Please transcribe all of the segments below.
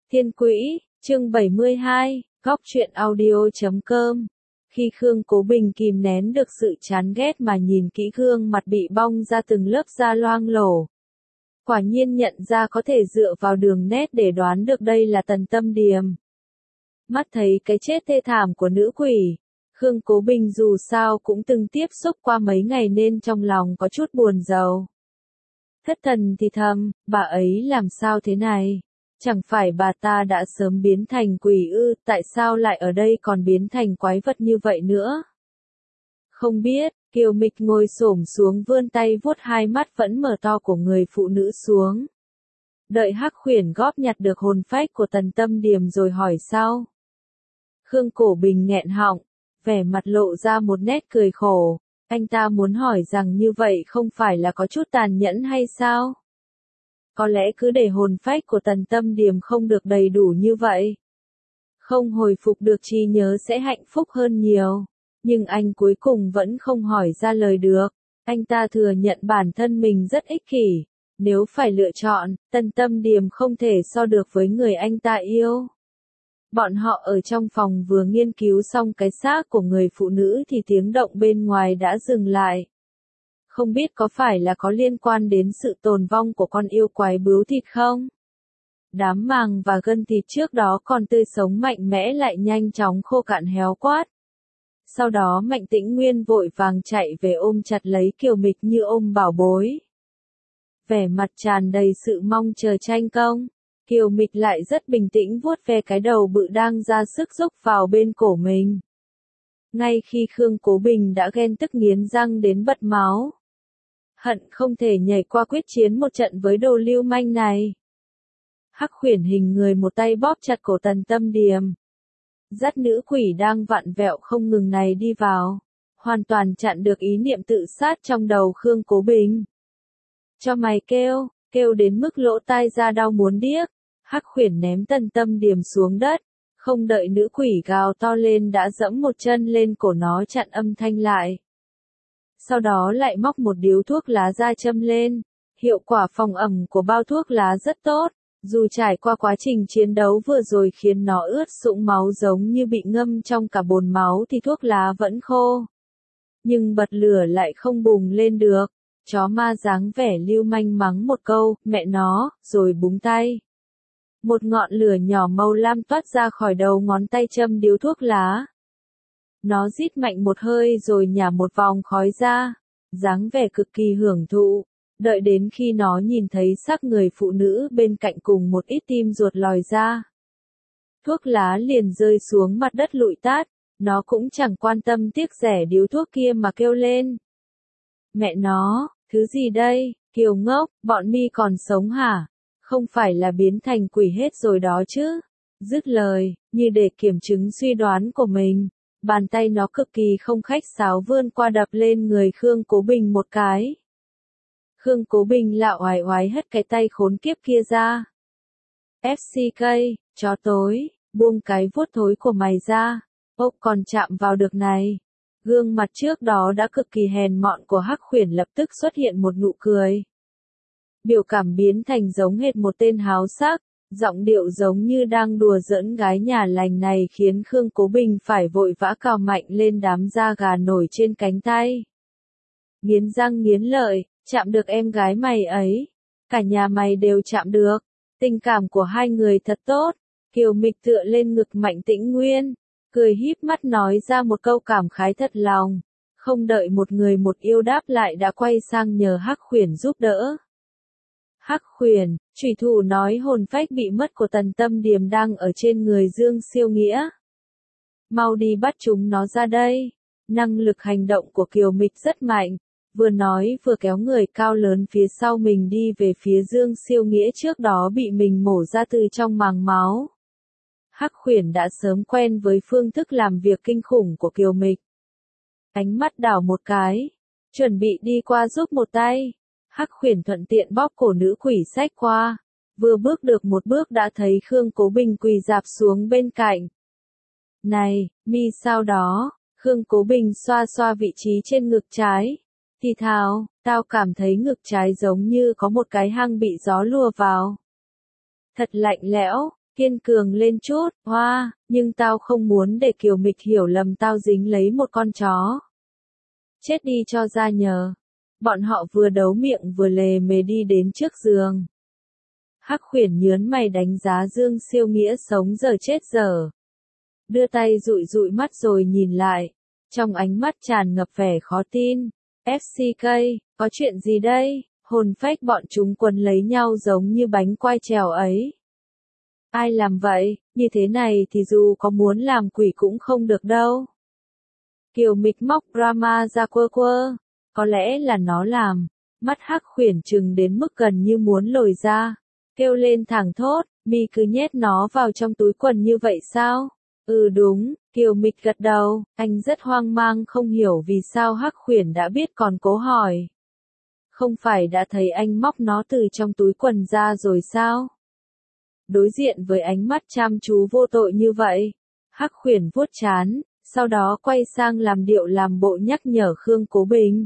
Thiên Quỹ, chương 72, góc truyện audio.com. Khi Khương Cố Bình kìm nén được sự chán ghét mà nhìn kỹ gương mặt bị bong ra từng lớp da loang lổ. Quả nhiên nhận ra có thể dựa vào đường nét để đoán được đây là Tần Tâm Điềm. Mắt thấy cái chết thê thảm của nữ quỷ, Khương Cố Bình dù sao cũng từng tiếp xúc qua mấy ngày nên trong lòng có chút buồn rầu. Thất thần thì thầm, bà ấy làm sao thế này? Chẳng phải bà ta đã sớm biến thành quỷ ư, tại sao lại ở đây còn biến thành quái vật như vậy nữa? Không biết, Kiều Mịch ngồi xổm xuống vươn tay vuốt hai mắt vẫn mở to của người phụ nữ xuống. Đợi Hắc Khuyển góp nhặt được hồn phách của Tần Tâm Điềm rồi hỏi sau. Khương Cố Bình nghẹn họng, vẻ mặt lộ ra một nét cười khổ. Anh ta muốn hỏi rằng như vậy không phải là có chút tàn nhẫn hay sao? Có lẽ cứ để hồn phách của Tần Tâm Điềm không được đầy đủ như vậy. Không hồi phục được trí nhớ sẽ hạnh phúc hơn nhiều. Nhưng anh cuối cùng vẫn không hỏi ra lời được. Anh ta thừa nhận bản thân mình rất ích kỷ. Nếu phải lựa chọn, Tần Tâm Điềm không thể so được với người anh ta yêu. Bọn họ ở trong phòng vừa nghiên cứu xong cái xác của người phụ nữ thì tiếng động bên ngoài đã dừng lại. Không biết có phải là có liên quan đến sự tồn vong của con yêu quái bướu thịt không? Đám màng và gân thịt trước đó còn tươi sống mạnh mẽ lại nhanh chóng khô cạn héo quát. Sau đó Mạnh Tĩnh Nguyên vội vàng chạy về ôm chặt lấy Kiều Mịch như ôm bảo bối. Vẻ mặt tràn đầy sự mong chờ tranh công. Kiều Mịch lại rất bình tĩnh vuốt ve cái đầu bự đang ra sức rúc vào bên cổ mình. Ngay khi Khương Cố Bình đã ghen tức nghiến răng đến bật máu. Hận không thể nhảy qua quyết chiến một trận với đồ lưu manh này. Hắc Khuyển hình người một tay bóp chặt cổ Tần Tâm Điềm. Dắt nữ quỷ đang vặn vẹo không ngừng này đi vào. Hoàn toàn chặn được ý niệm tự sát trong đầu Khương Cố Bình. Cho mày kêu đến mức lỗ tai ra đau muốn điếc. Hắc Khuyển ném Tần Tâm Điềm xuống đất. Không đợi nữ quỷ gào to lên đã dẫm một chân lên cổ nó chặn âm thanh lại. Sau đó lại móc một điếu thuốc lá ra châm lên. Hiệu quả phòng ẩm của bao thuốc lá rất tốt. Dù trải qua quá trình chiến đấu vừa rồi khiến nó ướt sũng máu giống như bị ngâm trong cả bồn máu thì thuốc lá vẫn khô. Nhưng bật lửa lại không bùng lên được. Chó ma dáng vẻ lưu manh mắng một câu, mẹ nó, rồi búng tay. Một ngọn lửa nhỏ màu lam toát ra khỏi đầu ngón tay châm điếu thuốc lá. Nó rít mạnh một hơi rồi nhả một vòng khói ra, dáng vẻ cực kỳ hưởng thụ. Đợi đến khi nó nhìn thấy xác người phụ nữ bên cạnh cùng một ít tim ruột lòi ra. Thuốc lá liền rơi xuống mặt đất lụi tát, nó cũng chẳng quan tâm tiếc rẻ điếu thuốc kia mà kêu lên. Mẹ nó, thứ gì đây, Kiều ngốc, bọn mi còn sống hả? Không phải là biến thành quỷ hết rồi đó chứ? Dứt lời, như để kiểm chứng suy đoán của mình. Bàn tay nó cực kỳ không khách sáo vươn qua đập lên người Khương Cố Bình một cái. Khương Cố Bình lạo oải oái hất cái tay khốn kiếp kia ra. FCK, chó tối, buông cái vuốt thối của mày ra. Ốc còn chạm vào được này. Gương mặt trước đó đã cực kỳ hèn mọn của Hắc Khuyển lập tức xuất hiện một nụ cười. Biểu cảm biến thành giống hệt một tên háo sắc. Giọng điệu giống như đang đùa giỡn gái nhà lành này khiến Khương Cố Bình phải vội vã cào mạnh lên đám da gà nổi trên cánh tay. Nghiến răng nghiến lợi, chạm được em gái mày ấy. Cả nhà mày đều chạm được. Tình cảm của hai người thật tốt. Kiều Mịch tựa lên ngực Mạnh Tĩnh Nguyên. Cười híp mắt nói ra một câu cảm khái thật lòng. Không đợi một người một yêu đáp lại đã quay sang nhờ Hắc Khuyển giúp đỡ. Hắc Khuyển, chủy thủ nói hồn phách bị mất của Tần Tâm Điềm đang ở trên người Dương Siêu Nghĩa. Mau đi bắt chúng nó ra đây. Năng lực hành động của Kiều Mịch rất mạnh. Vừa nói vừa kéo người cao lớn phía sau mình đi về phía Dương Siêu Nghĩa trước đó bị mình mổ ra từ trong màng máu. Hắc Khuyển đã sớm quen với phương thức làm việc kinh khủng của Kiều Mịch. Ánh mắt đảo một cái, chuẩn bị đi qua giúp một tay. Hắc Khuyển thuận tiện bóp cổ nữ quỷ xách qua. Vừa bước được một bước đã thấy Khương Cố Bình quỳ rạp xuống bên cạnh. Này, mi sao đó? Khương Cố Bình xoa xoa vị trí trên ngực trái. Thì thào, tao cảm thấy ngực trái giống như có một cái hang bị gió lùa vào. Thật lạnh lẽo, kiên cường lên chút, hoa, nhưng tao không muốn để Kiều Mịch hiểu lầm tao dính lấy một con chó. Chết đi cho ra nhờ. Bọn họ vừa đấu miệng vừa lề mề đi đến trước giường. Hắc Khuyển nhớn mày đánh giá Dương Siêu Nghĩa sống giờ chết dở. Đưa tay dụi dụi mắt rồi nhìn lại. Trong ánh mắt tràn ngập vẻ khó tin. FCK, có chuyện gì đây? Hồn phách bọn chúng quấn lấy nhau giống như bánh quai trèo ấy. Ai làm vậy, như thế này thì dù có muốn làm quỷ cũng không được đâu. Kiều Mịch móc drama ra quơ quơ. Có lẽ là nó làm. Mắt Hắc Khuyển trừng đến mức gần như muốn lồi ra. Kêu lên thẳng thốt, mi cứ nhét nó vào trong túi quần như vậy sao? Ừ đúng, Kiều Mịch gật đầu, anh rất hoang mang không hiểu vì sao Hắc Khuyển đã biết còn cố hỏi. Không phải đã thấy anh móc nó từ trong túi quần ra rồi sao? Đối diện với ánh mắt chăm chú vô tội như vậy, Hắc Khuyển vuốt trán, sau đó quay sang làm điệu làm bộ nhắc nhở Khương Cố Bình.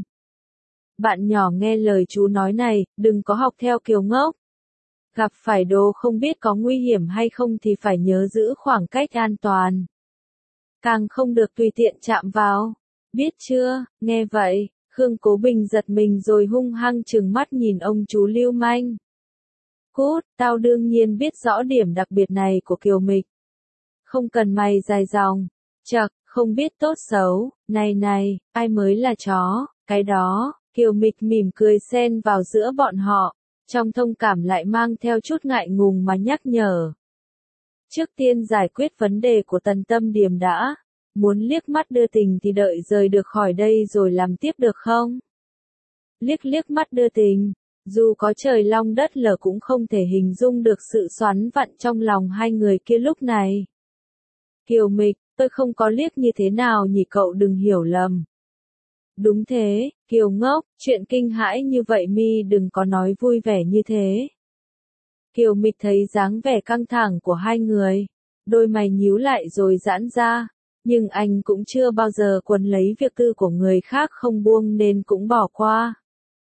Bạn nhỏ nghe lời chú nói này, đừng có học theo Kiều ngốc. Gặp phải đồ không biết có nguy hiểm hay không thì phải nhớ giữ khoảng cách an toàn. Càng không được tùy tiện chạm vào. Biết chưa, nghe vậy, Khương Cố Bình giật mình rồi hung hăng trừng mắt nhìn ông chú lưu manh. Cút, tao đương nhiên biết rõ điểm đặc biệt này của Kiều Mịch. Không cần mày dài dòng. Chậc, không biết tốt xấu, này, ai mới là chó, cái đó, Kiều Mịch mỉm cười xen vào giữa bọn họ, trong thông cảm lại mang theo chút ngại ngùng mà nhắc nhở. Trước tiên giải quyết vấn đề của Tần Tâm Điềm đã, muốn liếc mắt đưa tình thì đợi rời được khỏi đây rồi làm tiếp được không? Liếc mắt đưa tình, dù có trời long đất lở cũng không thể hình dung được sự xoắn vặn trong lòng hai người kia lúc này. Kiều Mịch, tôi không có liếc như thế nào nhỉ, cậu đừng hiểu lầm. Đúng thế, Kiều ngốc, chuyện kinh hãi như vậy mi đừng có nói vui vẻ như thế. Kiều Mịch thấy dáng vẻ căng thẳng của hai người, đôi mày nhíu lại rồi giãn ra, nhưng anh cũng chưa bao giờ quấn lấy việc tư của người khác không buông nên cũng bỏ qua.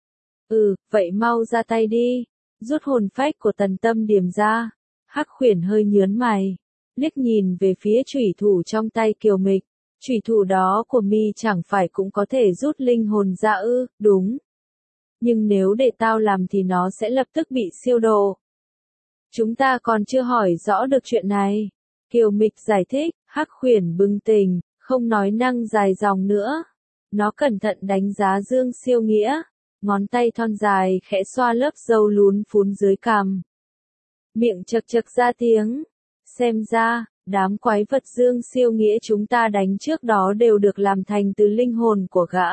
Vậy mau ra tay đi, rút hồn phách của Tần Tâm Điềm ra. Hắc Khuyển hơi nhớn mày, liếc nhìn về phía chủy thủ trong tay Kiều Mịch. Chủy thủ đó của mi chẳng phải cũng có thể rút linh hồn ra ư? Đúng. Nhưng nếu để tao làm thì nó sẽ lập tức bị siêu độ. Chúng ta còn chưa hỏi rõ được chuyện này. Kiều Mịch giải thích, Hắc Khuyển bừng tỉnh, không nói năng dài dòng nữa. Nó cẩn thận đánh giá Dương Siêu Nghĩa, ngón tay thon dài khẽ xoa lớp râu lún phún dưới cằm. Miệng chật chật ra tiếng. Xem ra, đám quái vật Dương Siêu Nghĩa chúng ta đánh trước đó đều được làm thành từ linh hồn của gã.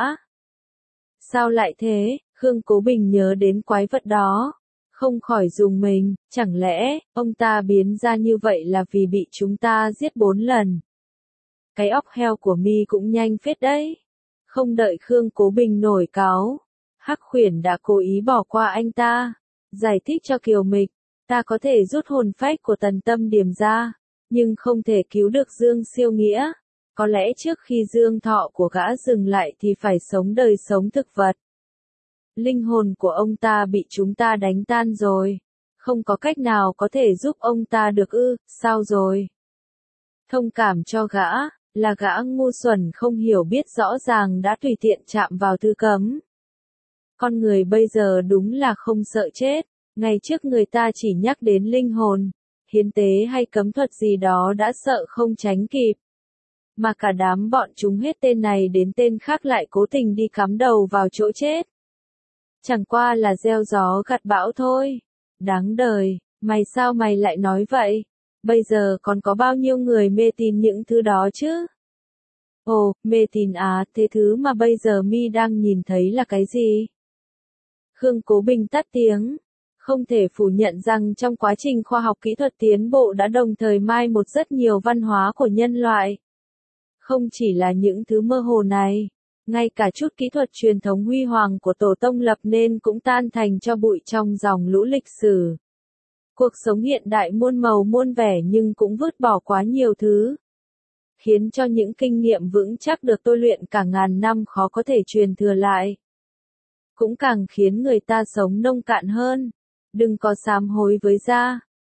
Sao lại thế? Khương Cố Bình nhớ đến quái vật đó. Không khỏi rùng mình, chẳng lẽ, ông ta biến ra như vậy là vì bị chúng ta giết 4 lần. Cái óc heo của mi cũng nhanh phết đấy. Không đợi Khương Cố Bình nổi cáu, Hắc Khuyển đã cố ý bỏ qua anh ta. Giải thích cho Kiều Mịch, ta có thể rút hồn phách của Tần Tâm Điềm ra, nhưng không thể cứu được Dương Siêu Nghĩa. Có lẽ trước khi dương thọ của gã dừng lại thì phải sống đời sống thực vật. Linh hồn của ông ta bị chúng ta đánh tan rồi. Không có cách nào có thể giúp ông ta được ư, sao rồi? Thông cảm cho gã, là gã ngu xuẩn không hiểu biết rõ ràng đã tùy tiện chạm vào thứ cấm. Con người bây giờ đúng là không sợ chết. Ngày trước người ta chỉ nhắc đến linh hồn, hiến tế hay cấm thuật gì đó đã sợ không tránh kịp. Mà cả đám bọn chúng hết tên này đến tên khác lại cố tình đi cắm đầu vào chỗ chết. Chẳng qua là gieo gió gặt bão thôi. Đáng đời, sao mày lại nói vậy? Bây giờ còn có bao nhiêu người mê tín những thứ đó chứ? Ồ, mê tín à, thế thứ mà bây giờ mi đang nhìn thấy là cái gì? Khương Cố Bình tắt tiếng. Không thể phủ nhận rằng trong quá trình khoa học kỹ thuật tiến bộ đã đồng thời mai một rất nhiều văn hóa của nhân loại. Không chỉ là những thứ mơ hồ này, ngay cả chút kỹ thuật truyền thống huy hoàng của tổ tông lập nên cũng tan thành tro bụi trong dòng lũ lịch sử. Cuộc sống hiện đại muôn màu muôn vẻ nhưng cũng vứt bỏ quá nhiều thứ, khiến cho những kinh nghiệm vững chắc được tôi luyện cả ngàn năm khó có thể truyền thừa lại. Cũng càng khiến người ta sống nông cạn hơn. Đừng có sám hối với da.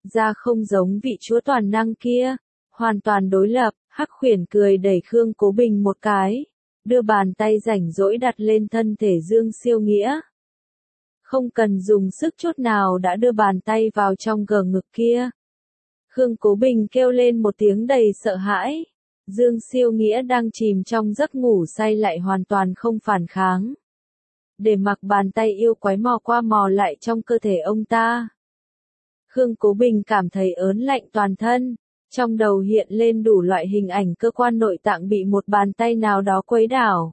ra không giống vị chúa toàn năng kia, hoàn toàn đối lập. Hắc Khuyển cười đẩy Khương Cố Bình một cái, đưa bàn tay rảnh rỗi đặt lên thân thể Dương Siêu Nghĩa. Không cần dùng sức chút nào đã đưa bàn tay vào trong gờ ngực kia. Khương Cố Bình kêu lên một tiếng đầy sợ hãi. Dương Siêu Nghĩa đang chìm trong giấc ngủ say lại hoàn toàn không phản kháng. Để mặc bàn tay yêu quái mò qua mò lại trong cơ thể ông ta. Khương Cố Bình cảm thấy ớn lạnh toàn thân, trong đầu hiện lên đủ loại hình ảnh cơ quan nội tạng bị một bàn tay nào đó quấy đảo.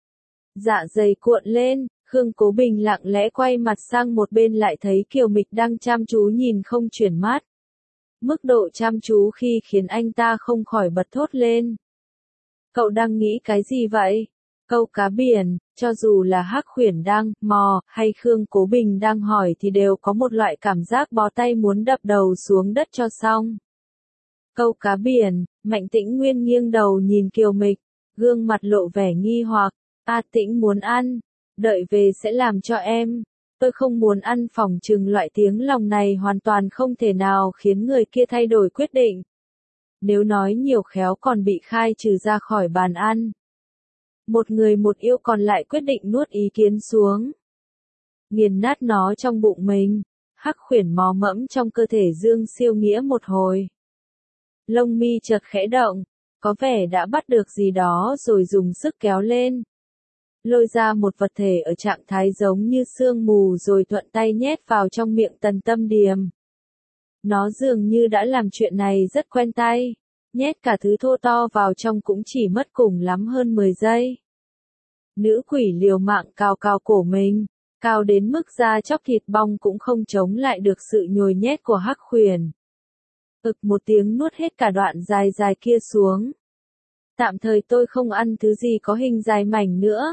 Dạ dày cuộn lên, Khương Cố Bình lặng lẽ quay mặt sang một bên lại thấy Kiều Mịch đang chăm chú nhìn không chuyển mắt. Mức độ chăm chú khi khiến anh ta không khỏi bật thốt lên. Cậu đang nghĩ cái gì vậy? Câu cá biển, cho dù là Hắc Khuyển đang mò hay Khương Cố Bình đang hỏi thì đều có một loại cảm giác bó tay muốn đập đầu xuống đất cho xong. Câu cá biển, Mạnh Tĩnh Nguyên nghiêng đầu nhìn Kiều Mịch, gương mặt lộ vẻ nghi hoặc. A Tĩnh muốn ăn, đợi về sẽ làm cho em. Tôi không muốn ăn. Phỏng chừng loại tiếng lòng này hoàn toàn không thể nào khiến người kia thay đổi quyết định. Nếu nói nhiều khéo còn bị khai trừ ra khỏi bàn ăn. Một người một yêu còn lại quyết định nuốt ý kiến xuống. Nghiền nát nó trong bụng mình. Hắc Khuyển mò mẫm trong cơ thể Dương Siêu Nghĩa một hồi. Lông mi chợt khẽ động, có vẻ đã bắt được gì đó rồi dùng sức kéo lên. Lôi ra một vật thể ở trạng thái giống như sương mù rồi thuận tay nhét vào trong miệng Tần Tâm Điềm. Nó dường như đã làm chuyện này rất quen tay, nhét cả thứ thô to vào trong cũng chỉ mất cùng lắm hơn 10 giây. Nữ quỷ liều mạng cào cào cổ mình, cao đến mức da chóc thịt bong cũng không chống lại được sự nhồi nhét của Hắc Khuyển. Ực một tiếng nuốt hết cả đoạn dài dài kia xuống. Tạm thời tôi không ăn thứ gì có hình dài mảnh nữa.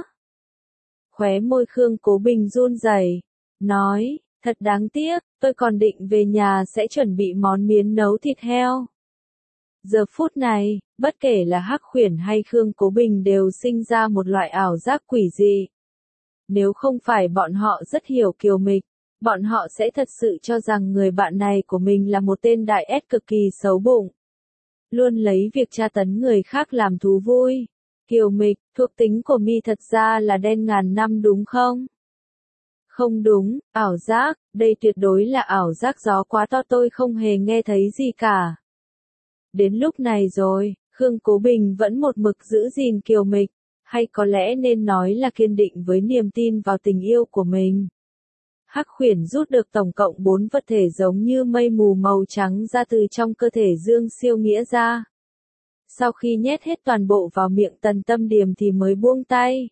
Khóe môi Khương Cố Bình run rẩy, nói, thật đáng tiếc, tôi còn định về nhà sẽ chuẩn bị món miến nấu thịt heo. Giờ phút này, bất kể là Hắc Khuyển hay Khương Cố Bình đều sinh ra một loại ảo giác quỷ dị. Nếu không phải bọn họ rất hiểu Kiều Mịch, bọn họ sẽ thật sự cho rằng người bạn này của mình là một tên đại ét cực kỳ xấu bụng. Luôn lấy việc tra tấn người khác làm thú vui. Kiều Mịch, thuộc tính của mi thật ra là đen ngàn năm đúng không? Không đúng, ảo giác, đây tuyệt đối là ảo giác gió quá to tôi không hề nghe thấy gì cả. Đến lúc này rồi, Khương Cố Bình vẫn một mực giữ gìn Kiều Mịch, hay có lẽ nên nói là kiên định với niềm tin vào tình yêu của mình. Hắc Khuyển rút được tổng cộng 4 vật thể giống như mây mù màu trắng ra từ trong cơ thể Dương Siêu Nghĩa ra. Sau khi nhét hết toàn bộ vào miệng Tần Tâm Điềm thì mới buông tay.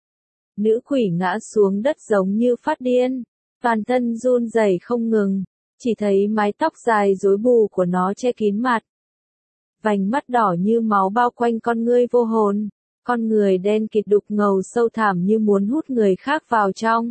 Nữ quỷ ngã xuống đất giống như phát điên, toàn thân run rẩy không ngừng, chỉ thấy mái tóc dài rối bù của nó che kín mặt. Vành mắt đỏ như máu bao quanh con ngươi vô hồn, con người đen kịt đục ngầu sâu thẳm như muốn hút người khác vào trong.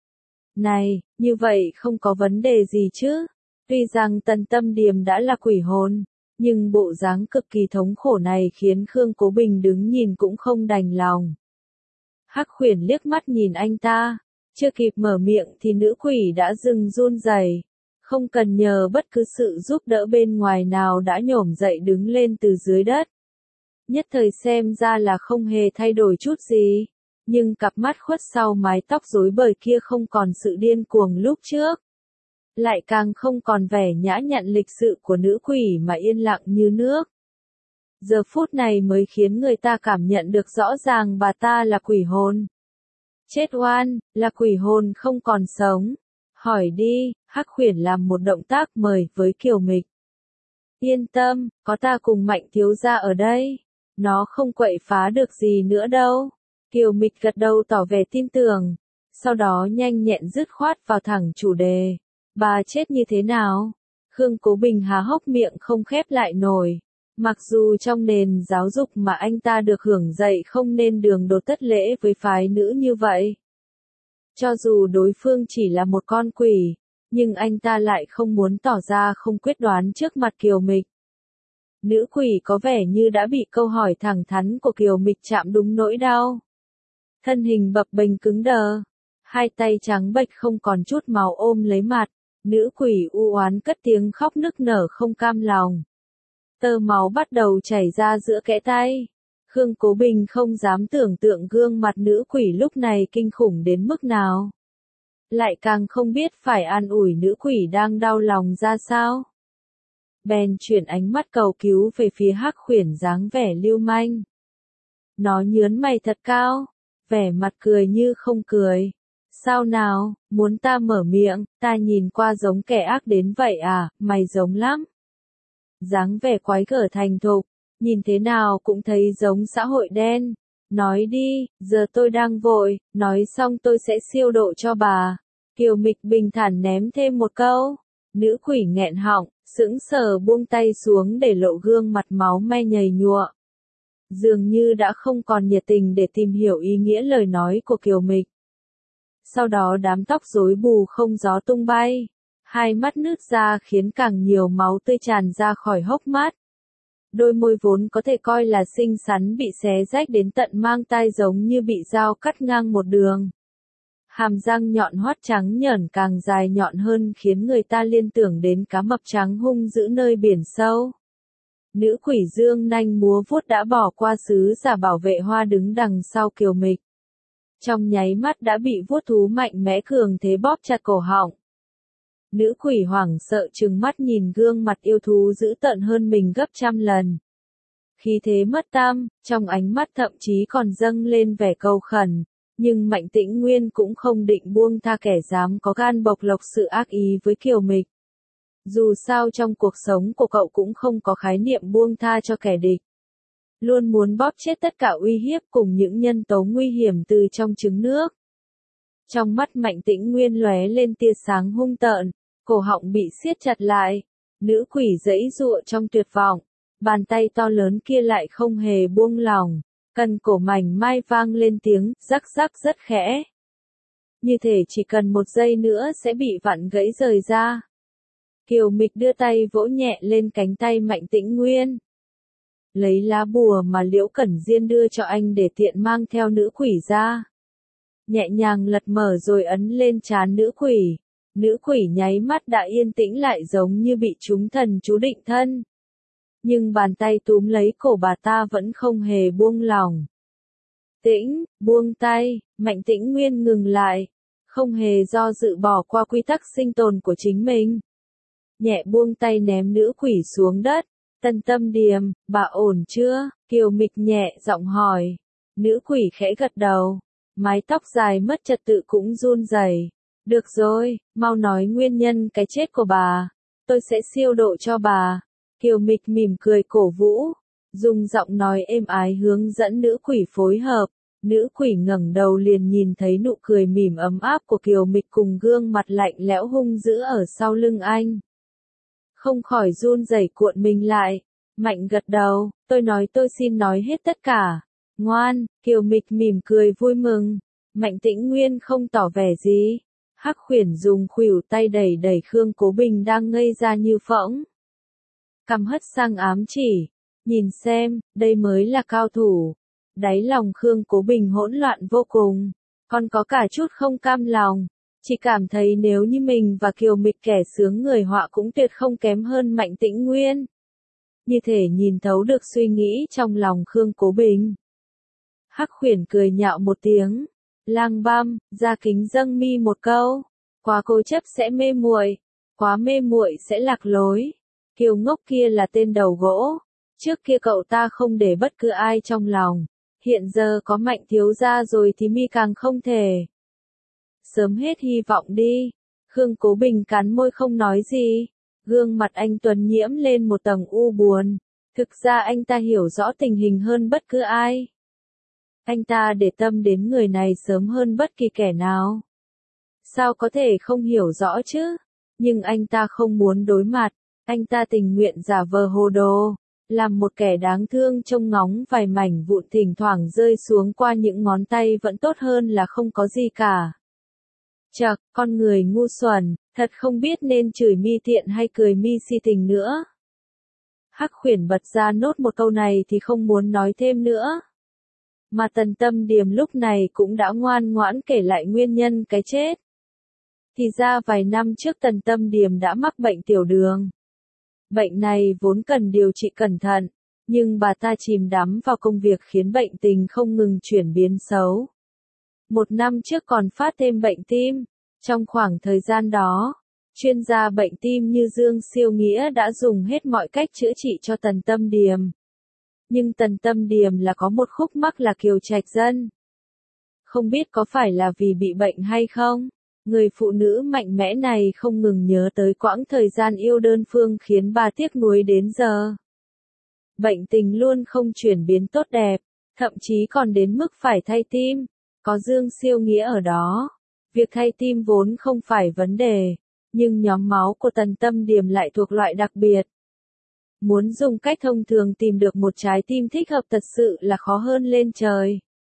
Này, như vậy không có vấn đề gì chứ? Tuy rằng Tần Tâm Điềm đã là quỷ hồn, nhưng bộ dáng cực kỳ thống khổ này khiến Khương Cố Bình đứng nhìn cũng không đành lòng. Hắc Khuyển liếc mắt nhìn anh ta, chưa kịp mở miệng thì nữ quỷ đã dừng run rẩy, không cần nhờ bất cứ sự giúp đỡ bên ngoài nào đã nhổm dậy đứng lên từ dưới đất. Nhất thời xem ra là không hề thay đổi chút gì, nhưng cặp mắt khuất sau mái tóc rối bời kia không còn sự điên cuồng lúc trước. Lại càng không còn vẻ nhã nhặn lịch sự của nữ quỷ mà yên lặng như nước. Giờ phút này mới khiến người ta cảm nhận được rõ ràng bà ta là quỷ hồn. Chết oan, là quỷ hồn không còn sống. Hỏi đi, Hắc Khuyển làm một động tác mời với Kiều Mịch. Yên tâm, có ta cùng Mạnh thiếu gia ở đây. Nó không quậy phá được gì nữa đâu. Kiều Mịch gật đầu tỏ vẻ tin tưởng. Sau đó nhanh nhẹn dứt khoát vào thẳng chủ đề. Bà chết như thế nào? Khương Cố Bình há hốc miệng không khép lại nổi. Mặc dù trong nền giáo dục mà anh ta được hưởng dạy không nên đường đột thất lễ với phái nữ như vậy. Cho dù đối phương chỉ là một con quỷ, nhưng anh ta lại không muốn tỏ ra không quyết đoán trước mặt Kiều Mịch. Nữ quỷ có vẻ như đã bị câu hỏi thẳng thắn của Kiều Mịch chạm đúng nỗi đau. Thân hình bập bềnh cứng đờ, hai tay trắng bệch không còn chút máu ôm lấy mặt, Nữ quỷ u oán cất tiếng khóc nức nở không cam lòng. Tơ máu bắt đầu chảy ra giữa kẽ tay. Khương Cố Bình không dám tưởng tượng gương mặt nữ quỷ lúc này kinh khủng đến mức nào. Lại càng không biết phải an ủi nữ quỷ đang đau lòng ra sao. Bèn chuyển ánh mắt cầu cứu về phía Hắc Khuyển dáng vẻ lưu manh. Nó nhướn mày thật cao, vẻ mặt cười như không cười. Sao nào, muốn ta mở miệng, ta nhìn qua giống kẻ ác đến vậy à, mày giống lắm. Dáng vẻ quái gở thành thục, nhìn thế nào cũng thấy giống xã hội đen. Nói đi, giờ tôi đang vội, nói xong tôi sẽ siêu độ cho bà. Kiều Mịch bình thản ném thêm một câu. Nữ quỷ nghẹn họng, sững sờ buông tay xuống để lộ gương mặt máu me nhầy nhụa. Dường như đã không còn nhiệt tình để tìm hiểu ý nghĩa lời nói của Kiều Mịch. Sau đó đám tóc rối bù không gió tung bay. Hai mắt nứt ra khiến càng nhiều máu tươi tràn ra khỏi hốc mắt. Đôi môi vốn có thể coi là xinh xắn bị xé rách đến tận mang tai giống như bị dao cắt ngang một đường. Hàm răng nhọn hoắt trắng nhởn càng dài nhọn hơn khiến người ta liên tưởng đến cá mập trắng hung dữ nơi biển sâu. Nữ quỷ dương nanh múa vuốt đã bỏ qua sứ giả bảo vệ hoa đứng đằng sau Kiều Mịch. Trong nháy mắt đã bị vuốt thú mạnh mẽ cường thế bóp chặt cổ họng. Nữ quỷ hoảng sợ trừng mắt nhìn gương mặt yêu thú dữ tợn hơn mình gấp trăm lần. Khí thế mất tăm, trong ánh mắt thậm chí còn dâng lên vẻ cầu khẩn, nhưng Mạnh Tĩnh Nguyên cũng không định buông tha kẻ dám có gan bộc lộc sự ác ý với Kiều Mịch. Dù sao trong cuộc sống của cậu cũng không có khái niệm buông tha cho kẻ địch. Luôn muốn bóp chết tất cả uy hiếp cùng những nhân tố nguy hiểm từ trong trứng nước. Trong mắt Mạnh Tĩnh Nguyên lóe lên tia sáng hung tợn, cổ họng bị siết chặt lại. Nữ quỷ giãy giụa trong tuyệt vọng, bàn tay to lớn kia lại không hề buông lỏng, cần cổ mảnh mai vang lên tiếng rắc rắc rất khẽ. Như thể chỉ cần một giây nữa sẽ bị vặn gãy rời ra. Kiều Mịch đưa tay vỗ nhẹ lên cánh tay Mạnh Tĩnh Nguyên. Lấy lá bùa mà Liễu Cẩn Diên đưa cho anh để tiện mang theo nữ quỷ ra. Nhẹ nhàng lật mở rồi ấn lên trán nữ quỷ. Nữ quỷ nháy mắt đã yên tĩnh lại giống như bị trúng thần chú định thân. Nhưng bàn tay túm lấy cổ bà ta vẫn không hề buông lỏng. Tĩnh, buông tay, Mạnh Tĩnh Nguyên ngừng lại. Không hề do dự bỏ qua quy tắc sinh tồn của chính mình. Nhẹ buông tay ném nữ quỷ xuống đất. Tân Tâm Điềm, bà ổn chưa? Kiều Mịch nhẹ giọng hỏi. Nữ quỷ khẽ gật đầu. Mái tóc dài mất trật tự cũng run rẩy. Được rồi, mau nói nguyên nhân cái chết của bà. Tôi sẽ siêu độ cho bà. Kiều Mịch mỉm cười cổ vũ. Dùng giọng nói êm ái hướng dẫn nữ quỷ phối hợp. Nữ quỷ ngẩng đầu liền nhìn thấy nụ cười mỉm ấm áp của Kiều Mịch cùng gương mặt lạnh lẽo hung dữ ở sau lưng anh. Không khỏi run rẩy cuộn mình lại. Mạnh gật đầu, tôi nói tôi xin nói hết tất cả. Ngoan, Kiều Mịch mỉm cười vui mừng. Mạnh Tĩnh Nguyên không tỏ vẻ gì. Hắc Khuyển dùng khuỷu tay đẩy đẩy Khương Cố Bình đang ngây ra như phỗng. Cằm hất sang ám chỉ. Nhìn xem, đây mới là cao thủ. Đáy lòng Khương Cố Bình hỗn loạn vô cùng. Còn có cả chút không cam lòng. Chỉ cảm thấy nếu như mình và Kiều Mịch kẻ sướng người họa cũng tuyệt không kém hơn Mạnh Tĩnh Nguyên. Như thể nhìn thấu được suy nghĩ trong lòng Khương Cố Bình. Hắc Khuyển cười nhạo một tiếng. Lang băm, ra kính dâng mi một câu. Quá cố chấp sẽ mê muội, quá mê muội sẽ lạc lối. Kiều ngốc kia là tên đầu gỗ. Trước kia cậu ta không để bất cứ ai trong lòng. Hiện giờ có Mạnh thiếu gia rồi thì mi càng không thể. Sớm hết hy vọng đi. Khương Cố Bình cắn môi không nói gì. Gương mặt anh Tuấn nhiễm lên một tầng u buồn. Thực ra anh ta hiểu rõ tình hình hơn bất cứ ai. Anh ta để tâm đến người này sớm hơn bất kỳ kẻ nào. Sao có thể không hiểu rõ chứ? Nhưng anh ta không muốn đối mặt. Anh ta tình nguyện giả vờ hồ đồ. Làm một kẻ đáng thương trông ngóng vài mảnh vụn thỉnh thoảng rơi xuống qua những ngón tay vẫn tốt hơn là không có gì cả. Chậc, con người ngu xuẩn, thật không biết nên chửi mi tiện hay cười mi si tình nữa. Hắc Khuyển bật ra nốt một câu này thì không muốn nói thêm nữa. Mà Tần Tâm Điềm lúc này cũng đã ngoan ngoãn kể lại nguyên nhân cái chết. Thì ra vài năm trước Tần Tâm Điềm đã mắc bệnh tiểu đường. Bệnh này vốn cần điều trị cẩn thận, nhưng bà ta chìm đắm vào công việc khiến bệnh tình không ngừng chuyển biến xấu. Một năm trước còn phát thêm bệnh tim. Trong khoảng thời gian đó, chuyên gia bệnh tim như Dương Siêu Nghĩa đã dùng hết mọi cách chữa trị cho Tần Tâm Điềm. Nhưng Tần Tâm Điềm là có một khúc mắc là Kiều Trạch Dân. Không biết có phải là vì bị bệnh hay không? Người phụ nữ mạnh mẽ này không ngừng nhớ tới quãng thời gian yêu đơn phương khiến bà tiếc nuối đến giờ. Bệnh tình luôn không chuyển biến tốt đẹp, thậm chí còn đến mức phải thay tim. Có Dương Siêu Nghĩa ở đó, việc thay tim vốn không phải vấn đề, nhưng nhóm máu của Tần Tâm Điềm lại thuộc loại đặc biệt. Muốn dùng cách thông thường tìm được một trái tim thích hợp thật sự là khó hơn lên trời.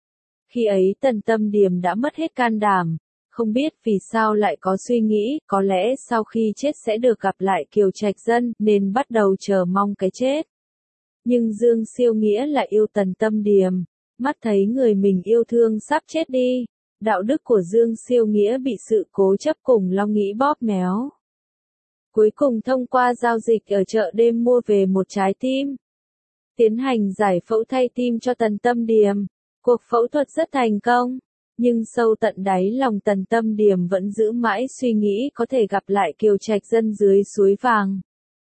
Khi ấy Tần Tâm Điềm đã mất hết can đảm, không biết vì sao lại có suy nghĩ, có lẽ sau khi chết sẽ được gặp lại Kiều Trạch Dân, nên bắt đầu chờ mong cái chết. Nhưng Dương Siêu Nghĩa lại yêu Tần Tâm Điềm, mắt thấy người mình yêu thương sắp chết đi, đạo đức của Dương Siêu Nghĩa bị sự cố chấp cùng lo nghĩ bóp méo. Cuối cùng thông qua giao dịch ở chợ đêm mua về một trái tim. Tiến hành giải phẫu thay tim cho Tần Tâm Điềm. Cuộc phẫu thuật rất thành công, nhưng sâu tận đáy lòng Tần Tâm Điềm vẫn giữ mãi suy nghĩ có thể gặp lại Kiều Trạch Dân dưới suối vàng.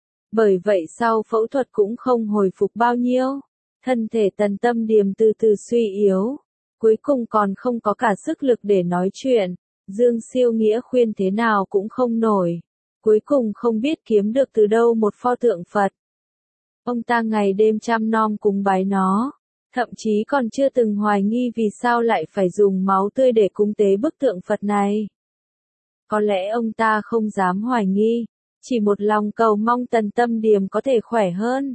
Bởi vậy sau phẫu thuật cũng không hồi phục bao nhiêu. Thân thể Tần Tâm Điềm từ từ suy yếu. Cuối cùng còn không có cả sức lực để nói chuyện. Dương Siêu Nghĩa khuyên thế nào cũng không nổi. Cuối cùng không biết kiếm được từ đâu một pho tượng Phật. Ông ta ngày đêm chăm nom cúng bái nó. Thậm chí còn chưa từng hoài nghi vì sao lại phải dùng máu tươi để cúng tế bức tượng Phật này. Có lẽ ông ta không dám hoài nghi. Chỉ một lòng cầu mong Tần Tâm Điềm có thể khỏe hơn.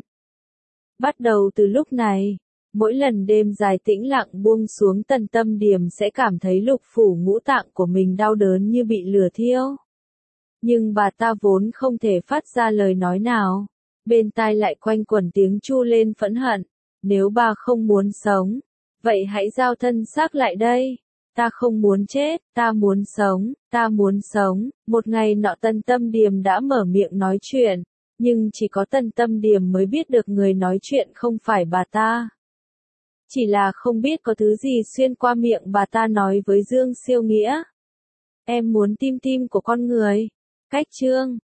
Bắt đầu từ lúc này, mỗi lần đêm dài tĩnh lặng buông xuống Tần Tâm Điềm sẽ cảm thấy lục phủ ngũ tạng của mình đau đớn như bị lửa thiêu. Nhưng bà ta vốn không thể phát ra lời nói nào. Bên tai lại quanh quẩn tiếng chu lên phẫn hận. Nếu bà không muốn sống, vậy hãy giao thân xác lại đây. Ta không muốn chết, ta muốn sống, ta muốn sống. Một ngày nọ Tần Tâm Điềm đã mở miệng nói chuyện, nhưng chỉ có Tần Tâm Điềm mới biết được người nói chuyện không phải bà ta. Chỉ là không biết có thứ gì xuyên qua miệng bà ta nói với Dương Siêu Nghĩa. Em muốn tim tim của con người. Cách chương